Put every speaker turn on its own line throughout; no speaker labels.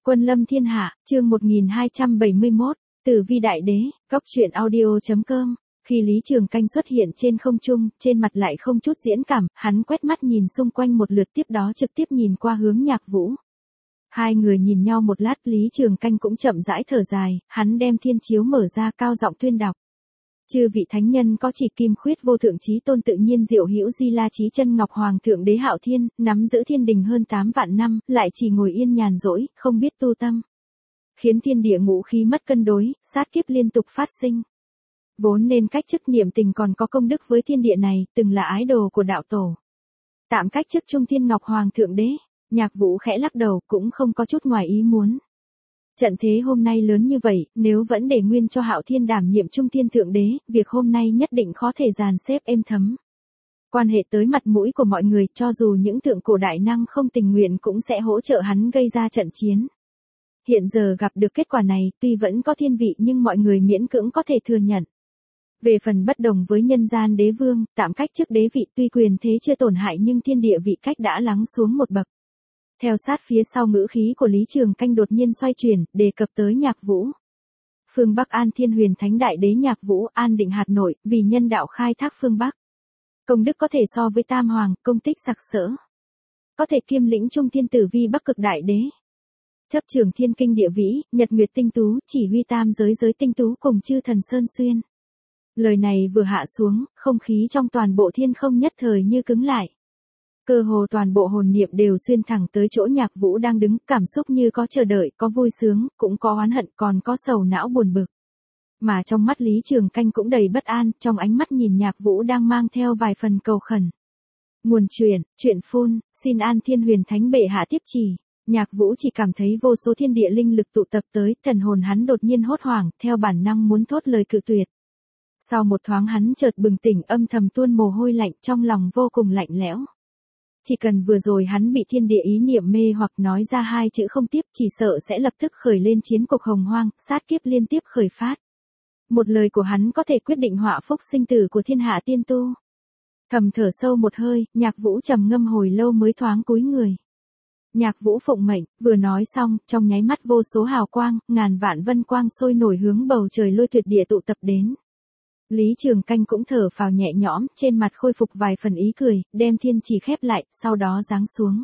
Quân lâm thiên hạ, chương 1271, Tử vi đại đế, góc truyện audio.com. Khi Lý Trường Canh xuất hiện trên không trung, trên mặt lại không chút diễn cảm, hắn quét mắt nhìn xung quanh một lượt tiếp đó trực tiếp nhìn qua hướng Nhạc Vũ. Hai người nhìn nhau một lát, Lý Trường Canh cũng chậm rãi thở dài, hắn đem thiên chiếu mở ra cao giọng tuyên đọc. Chư vị thánh nhân có chỉ kim khuyết vô thượng chí tôn tự nhiên diệu hữu di la chí chân ngọc hoàng thượng đế Hạo Thiên, nắm giữ thiên đình hơn 8 vạn năm, lại chỉ ngồi yên nhàn rỗi, không biết tu tâm. Khiến thiên địa ngũ khí mất cân đối, sát kiếp liên tục phát sinh. Vốn nên cách chức niệm tình còn có công đức với thiên địa này, từng là ái đồ của đạo tổ. Tạm cách chức trung thiên ngọc hoàng thượng đế, Nhạc Vũ khẽ lắc đầu, cũng không có chút ngoài ý muốn. Trận thế hôm nay lớn như vậy, nếu vẫn để nguyên cho Hạo Thiên đảm nhiệm trung thiên thượng đế, việc hôm nay nhất định khó thể dàn xếp êm thấm. Quan hệ tới mặt mũi của mọi người, cho dù những thượng cổ đại năng không tình nguyện cũng sẽ hỗ trợ hắn gây ra trận chiến. Hiện giờ gặp được kết quả này, tuy vẫn có thiên vị nhưng mọi người miễn cưỡng có thể thừa nhận. Về phần bất đồng với nhân gian đế vương, tạm cách chức đế vị tuy quyền thế chưa tổn hại nhưng thiên địa vị cách đã lắng xuống một bậc. Theo sát phía sau ngữ khí của Lý Trường Canh đột nhiên xoay chuyển, đề cập tới Nhạc Vũ. Phương Bắc An Thiên Huyền Thánh Đại Đế Nhạc Vũ an định hạt nội, vì nhân đạo khai thác phương Bắc. Công đức có thể so với Tam Hoàng, công tích sặc sỡ. Có thể kiêm lĩnh trung thiên tử vi Bắc Cực Đại Đế. Chấp trường thiên kinh địa vĩ, nhật nguyệt tinh tú, chỉ huy tam giới tinh tú cùng chư thần sơn xuyên. Lời này vừa hạ xuống, không khí trong toàn bộ thiên không nhất thời như cứng lại. Cơ hồ toàn bộ hồn niệm đều xuyên thẳng tới chỗ Nhạc Vũ đang đứng, cảm xúc như có chờ đợi, có vui sướng, cũng có oán hận, còn có sầu não buồn bực. Mà trong mắt Lý Trường Canh cũng đầy bất an, trong ánh mắt nhìn Nhạc Vũ đang mang theo vài phần cầu khẩn. Nguồn truyện phun, xin An Thiên Huyền Thánh bệ hạ tiếp chỉ. Nhạc Vũ chỉ cảm thấy vô số thiên địa linh lực tụ tập tới, thần hồn hắn đột nhiên hốt hoảng, theo bản năng muốn thốt lời cự tuyệt. Sau một thoáng hắn chợt bừng tỉnh, âm thầm tuôn mồ hôi lạnh, trong lòng vô cùng lạnh lẽo. Chỉ cần vừa rồi hắn bị thiên địa ý niệm mê hoặc nói ra hai chữ không tiếp, chỉ sợ sẽ lập tức khởi lên chiến cuộc hồng hoang, sát kiếp liên tiếp khởi phát. Một lời của hắn có thể quyết định họa phúc sinh tử của thiên hạ tiên tu. Thầm thở sâu một hơi, Nhạc Vũ trầm ngâm hồi lâu mới thoáng cúi người. Nhạc Vũ phụng mệnh, vừa nói xong, trong nháy mắt vô số hào quang, ngàn vạn vân quang sôi nổi hướng bầu trời lôi tuyệt địa tụ tập đến. Lý Trường Canh cũng thở phào nhẹ nhõm, trên mặt khôi phục vài phần ý cười, đem thiên chỉ khép lại, sau đó giáng xuống.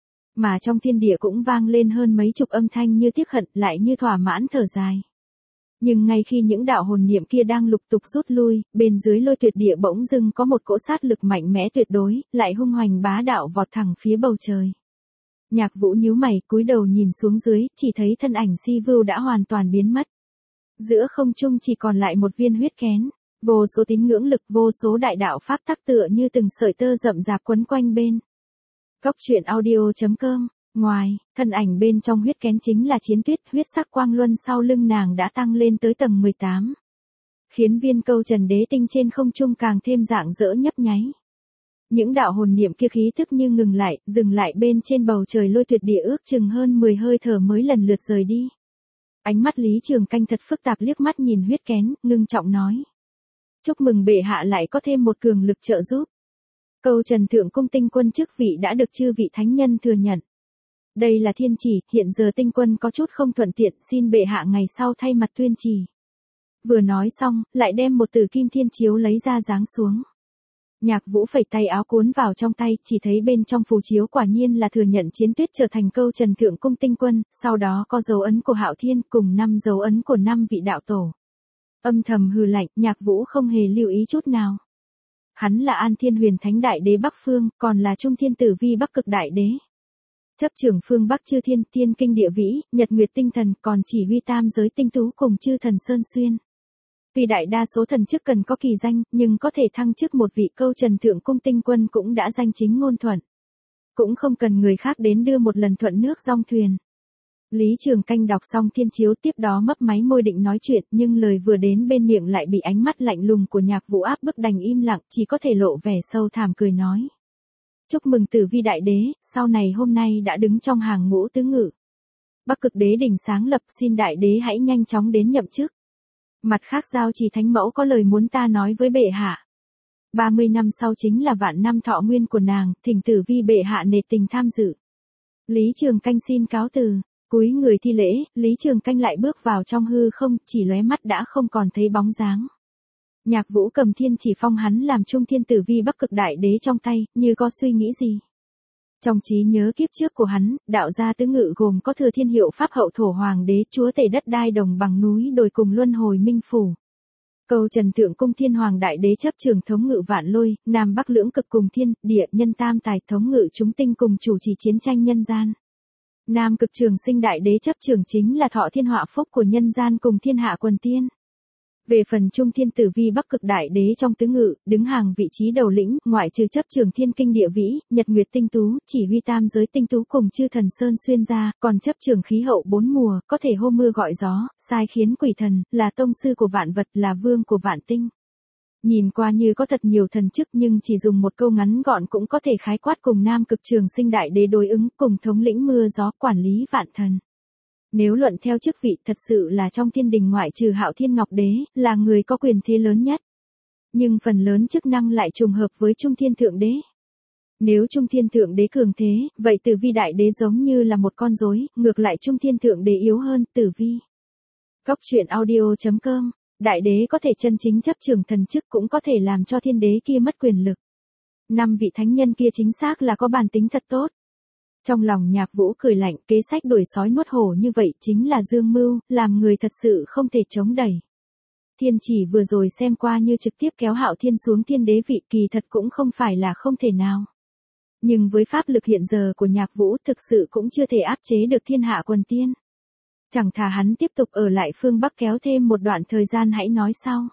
Mà trong thiên địa cũng vang lên hơn mấy chục âm thanh như tiếc hận, lại như thỏa mãn thở dài. Nhưng ngay khi những đạo hồn niệm kia đang lục tục rút lui, bên dưới lôi tuyệt địa bỗng dưng có một cỗ sát lực mạnh mẽ tuyệt đối, lại hung hoành bá đạo vọt thẳng phía bầu trời. Nhạc Vũ nhíu mày, cúi đầu nhìn xuống dưới, chỉ thấy thân ảnh Si Vưu đã hoàn toàn biến mất. Giữa không trung chỉ còn lại một viên huyết kén. Vô số tín ngưỡng lực, vô số đại đạo pháp tắc tựa như từng sợi tơ rậm rạp quấn quanh bên. Góc truyện audio.com. Ngoài, thân ảnh bên trong huyết kén chính là Chiến Tuyết, huyết sắc quang luân sau lưng nàng đã tăng lên tới tầng 18. Khiến viên câu trần đế tinh trên không trung càng thêm rạng rỡ nhấp nháy. Những đạo hồn niệm kia khí tức như dừng lại bên trên bầu trời lôi tuyệt địa ước chừng hơn 10 hơi thở mới lần lượt rời đi. Ánh mắt Lý Trường Canh thật phức tạp liếc mắt nhìn huyết kén, ngưng trọng nói. Chúc mừng bệ hạ lại có thêm một cường lực trợ giúp. Câu Trần Thượng Cung tinh quân chức vị đã được chư vị thánh nhân thừa nhận. Đây là thiên chỉ, hiện giờ tinh quân có chút không thuận tiện, xin bệ hạ ngày sau thay mặt tuyên chỉ. Vừa nói xong, lại đem một tử kim thiên chiếu lấy ra giáng xuống. Nhạc Vũ phẩy tay áo cuốn vào trong tay, chỉ thấy bên trong phù chiếu quả nhiên là thừa nhận Chiến Tuyết trở thành Câu Trần Thượng Cung tinh quân, sau đó có dấu ấn của Hạo Thiên cùng 5 dấu ấn của 5 vị đạo tổ. Âm thầm hừ lạnh, Nhạc Vũ không hề lưu ý chút nào. Hắn là An Thiên Huyền Thánh Đại Đế Bắc Phương, còn là Trung Thiên Tử Vi Bắc Cực Đại Đế. Chấp trưởng phương Bắc chư thiên, thiên kinh địa vĩ, nhật nguyệt tinh thần, còn chỉ huy tam giới tinh tú cùng chư thần sơn xuyên. Vì đại đa số thần chức cần có kỳ danh, nhưng có thể thăng chức một vị Câu Trần Thượng Cung tinh quân cũng đã danh chính ngôn thuận. Cũng không cần người khác đến đưa một lần thuận nước dong thuyền. Lý Trường Canh đọc xong thiên chiếu tiếp đó mấp máy môi định nói chuyện, nhưng lời vừa đến bên miệng lại bị ánh mắt lạnh lùng của Nhạc Vũ áp bức đành im lặng, chỉ có thể lộ vẻ sâu thẳm cười nói. Chúc mừng Tử Vi đại đế, sau này hôm nay đã đứng trong hàng ngũ tứ ngự. Bắc Cực Đế đỉnh sáng lập, xin đại đế hãy nhanh chóng đến nhậm chức. Mặt khác Giao Trì Thánh Mẫu có lời muốn ta nói với bệ hạ. 30 năm sau chính là vạn năm thọ nguyên của nàng, thỉnh Tử Vi bệ hạ nể tình tham dự. Lý Trường Canh xin cáo từ. Cúi người thi lễ, Lý Trường Canh lại bước vào trong hư không, chỉ lóe mắt đã không còn thấy bóng dáng. Nhạc Vũ cầm thiên chỉ phong hắn làm trung thiên tử vi bắc cực đại đế trong tay, như có suy nghĩ gì. Trong trí nhớ kiếp trước của hắn, đạo gia tứ ngự gồm có thừa thiên hiệu pháp hậu thổ hoàng đế, chúa tể đất đai đồng bằng núi đồi cùng luân hồi minh phủ. Câu trần thượng cung thiên hoàng đại đế chấp trường thống ngự vạn lôi, nam bắc lưỡng cực cùng thiên, địa nhân tam tài thống ngự chúng tinh cùng chủ trì chiến tranh nhân gian. Nam cực trường sinh đại đế chấp trường chính là thọ thiên họa phúc của nhân gian cùng thiên hạ quần tiên. Về phần trung thiên tử vi bắc cực đại đế trong tứ ngự, đứng hàng vị trí đầu lĩnh, ngoại trừ chấp trường thiên kinh địa vĩ, nhật nguyệt tinh tú, chỉ huy tam giới tinh tú cùng chư thần sơn xuyên ra, còn chấp trường khí hậu bốn mùa, có thể hô mưa gọi gió, sai khiến quỷ thần, là tông sư của vạn vật, là vương của vạn tinh. Nhìn qua như có thật nhiều thần chức nhưng chỉ dùng một câu ngắn gọn cũng có thể khái quát cùng nam cực trường sinh đại đế đối ứng, cùng thống lĩnh mưa gió quản lý vạn thần. Nếu luận theo chức vị thật sự là trong thiên đình ngoại trừ Hạo Thiên Ngọc Đế, là người có quyền thế lớn nhất. Nhưng phần lớn chức năng lại trùng hợp với Trung Thiên Thượng Đế. Nếu Trung Thiên Thượng Đế cường thế, vậy Tử Vi Đại Đế giống như là một con rối, ngược lại Trung Thiên Thượng Đế yếu hơn, Tử Vi. Góc truyện audio.com, Đại Đế có thể chân chính chấp trường thần chức cũng có thể làm cho thiên đế kia mất quyền lực. 5 vị thánh nhân kia chính xác là có bản tính thật tốt. Trong lòng Nhạc Vũ cười lạnh, kế sách đuổi sói nuốt hổ như vậy chính là dương mưu, làm người thật sự không thể chống đẩy. Thiên chỉ vừa rồi xem qua như trực tiếp kéo Hạo Thiên xuống thiên đế vị, kỳ thật cũng không phải là không thể nào. Nhưng với pháp lực hiện giờ của Nhạc Vũ thực sự cũng chưa thể áp chế được thiên hạ quần tiên. Chẳng thà hắn tiếp tục ở lại phương Bắc kéo thêm một đoạn thời gian hãy nói sau.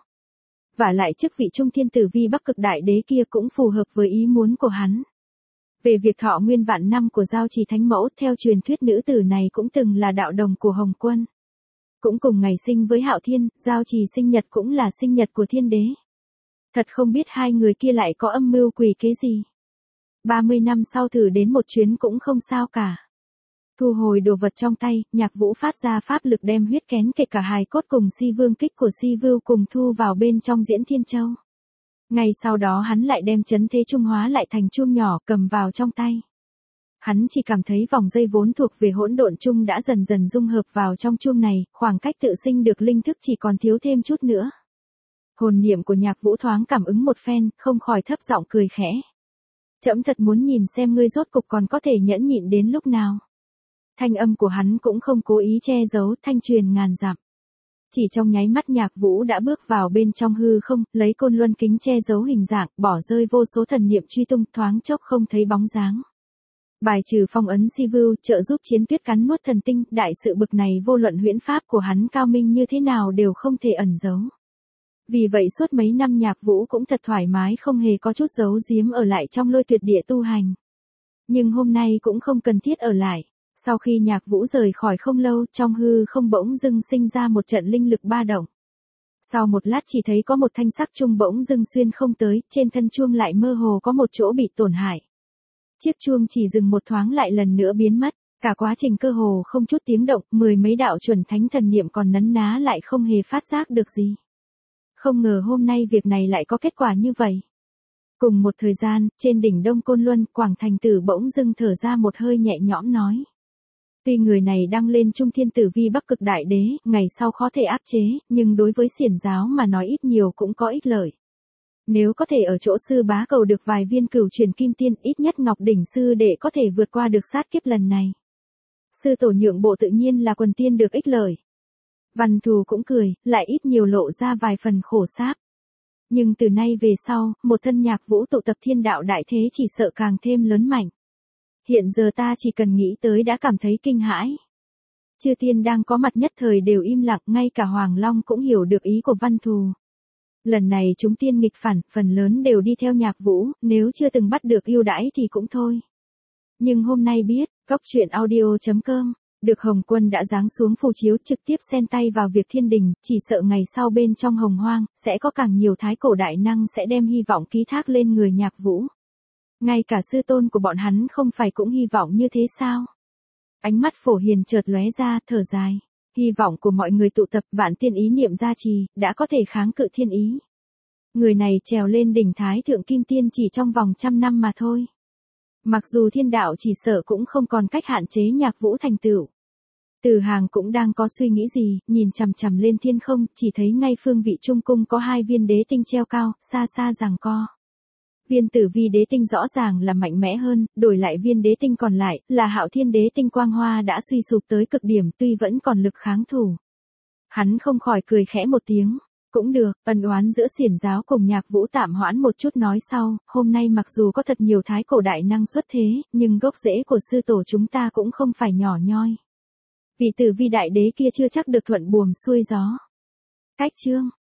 Vả lại chức vị trung thiên tử vi bắc cực đại đế kia cũng phù hợp với ý muốn của hắn. Về việc thọ nguyên vạn năm của Giao Trì Thánh Mẫu, theo truyền thuyết nữ tử này cũng từng là đạo đồng của Hồng Quân. Cũng cùng ngày sinh với Hạo Thiên, Giao Trì sinh nhật cũng là sinh nhật của thiên đế. Thật không biết hai người kia lại có âm mưu quỷ kế gì. 30 năm sau thử đến một chuyến cũng không sao cả. Thu hồi đồ vật trong tay, Nhạc Vũ phát ra pháp lực đem huyết kén kể cả hài cốt cùng Si Vương kích của Si Vưu cùng thu vào bên trong Diễn Thiên Châu. Ngay sau đó hắn lại đem chấn thế trung hóa lại thành chuông nhỏ cầm vào trong tay. Hắn chỉ cảm thấy vòng dây vốn thuộc về hỗn độn chung đã dần dần dung hợp vào trong chuông này, khoảng cách tự sinh được linh thức chỉ còn thiếu thêm chút nữa. Hồn niệm của Nhạc Vũ thoáng cảm ứng một phen, không khỏi thấp giọng cười khẽ. Trẫm thật muốn nhìn xem ngươi rốt cục còn có thể nhẫn nhịn đến lúc nào. Thanh âm của hắn cũng không cố ý che giấu, thanh truyền ngàn dặm. Chỉ trong nháy mắt Nhạc Vũ đã bước vào bên trong hư không, lấy côn luân kính che giấu hình dạng, bỏ rơi vô số thần niệm truy tung, thoáng chốc không thấy bóng dáng. Bài trừ phong ấn Si Vưu, trợ giúp chiến tuyết cắn nuốt thần tinh, đại sự bực này vô luận huyễn pháp của hắn cao minh như thế nào đều không thể ẩn giấu. Vì vậy suốt mấy năm Nhạc Vũ cũng thật thoải mái, không hề có chút giấu giếm ở lại trong Lôi Tuyệt Địa tu hành. Nhưng hôm nay cũng không cần thiết ở lại. Sau khi Nhạc Vũ rời khỏi không lâu, trong hư không bỗng dưng sinh ra một trận linh lực ba động. Sau một lát chỉ thấy có một thanh sắc chuông bỗng dưng xuyên không tới, trên thân chuông lại mơ hồ có một chỗ bị tổn hại. Chiếc chuông chỉ dừng một thoáng lại lần nữa biến mất, cả quá trình cơ hồ không chút tiếng động, 10 mấy đạo chuẩn thánh thần niệm còn nấn ná lại không hề phát giác được gì. Không ngờ hôm nay việc này lại có kết quả như vậy. Cùng một thời gian, trên đỉnh Đông Côn Luân, Quảng Thành Tử bỗng dưng thở ra một hơi nhẹ nhõm nói. Tuy người này đăng lên trung thiên tử vi bắc cực đại đế, ngày sau khó thể áp chế, nhưng đối với xiển giáo mà nói ít nhiều cũng có ích lợi. Nếu có thể ở chỗ sư bá cầu được vài viên cửu truyền kim tiên, ít nhất Ngọc Đỉnh sư đệ có thể vượt qua được sát kiếp lần này. Sư tổ nhượng bộ tự nhiên là quần tiên được ích lợi. Văn Thù cũng cười, lại ít nhiều lộ ra vài phần khổ sáp. Nhưng từ nay về sau, một thân Nhạc Vũ tụ tập thiên đạo đại thế chỉ sợ càng thêm lớn mạnh. Hiện giờ ta chỉ cần nghĩ tới đã cảm thấy kinh hãi. Chư tiên đang có mặt nhất thời đều im lặng, ngay cả Hoàng Long cũng hiểu được ý của Văn Thù. Lần này chúng tiên nghịch phản, phần lớn đều đi theo Nhạc Vũ, nếu chưa từng bắt được ưu đãi thì cũng thôi. Nhưng hôm nay biết, góc truyện audio.com, được Hồng Quân đã giáng xuống phù chiếu trực tiếp xen tay vào việc thiên đình, chỉ sợ ngày sau bên trong Hồng Hoang, sẽ có càng nhiều thái cổ đại năng sẽ đem hy vọng ký thác lên người Nhạc Vũ. Ngay cả sư tôn của bọn hắn không phải cũng hy vọng như thế sao? Ánh mắt Phổ Hiền chợt lóe ra, thở dài. Hy vọng của mọi người tụ tập vạn tiên ý niệm gia trì, đã có thể kháng cự thiên ý. Người này trèo lên đỉnh thái thượng kim tiên chỉ trong vòng 100 năm mà thôi. Mặc dù thiên đạo chỉ sợ cũng không còn cách hạn chế Nhạc Vũ thành tựu. Từ Hàng cũng đang có suy nghĩ gì, nhìn chằm chằm lên thiên không, chỉ thấy ngay phương vị trung cung có 2 viên đế tinh treo cao, xa xa giằng co. Viên tử vi đế tinh rõ ràng là mạnh mẽ hơn, đổi lại viên đế tinh còn lại, là Hạo Thiên đế tinh quang hoa đã suy sụp tới cực điểm tuy vẫn còn lực kháng thủ. Hắn không khỏi cười khẽ một tiếng. Cũng được, ân oán giữa Xiển giáo cùng Nhạc Vũ tạm hoãn một chút nói sau, hôm nay mặc dù có thật nhiều thái cổ đại năng xuất thế, nhưng gốc rễ của sư tổ chúng ta cũng không phải nhỏ nhoi. Vị tử vi đại đế kia chưa chắc được thuận buồm xuôi gió. Cách chương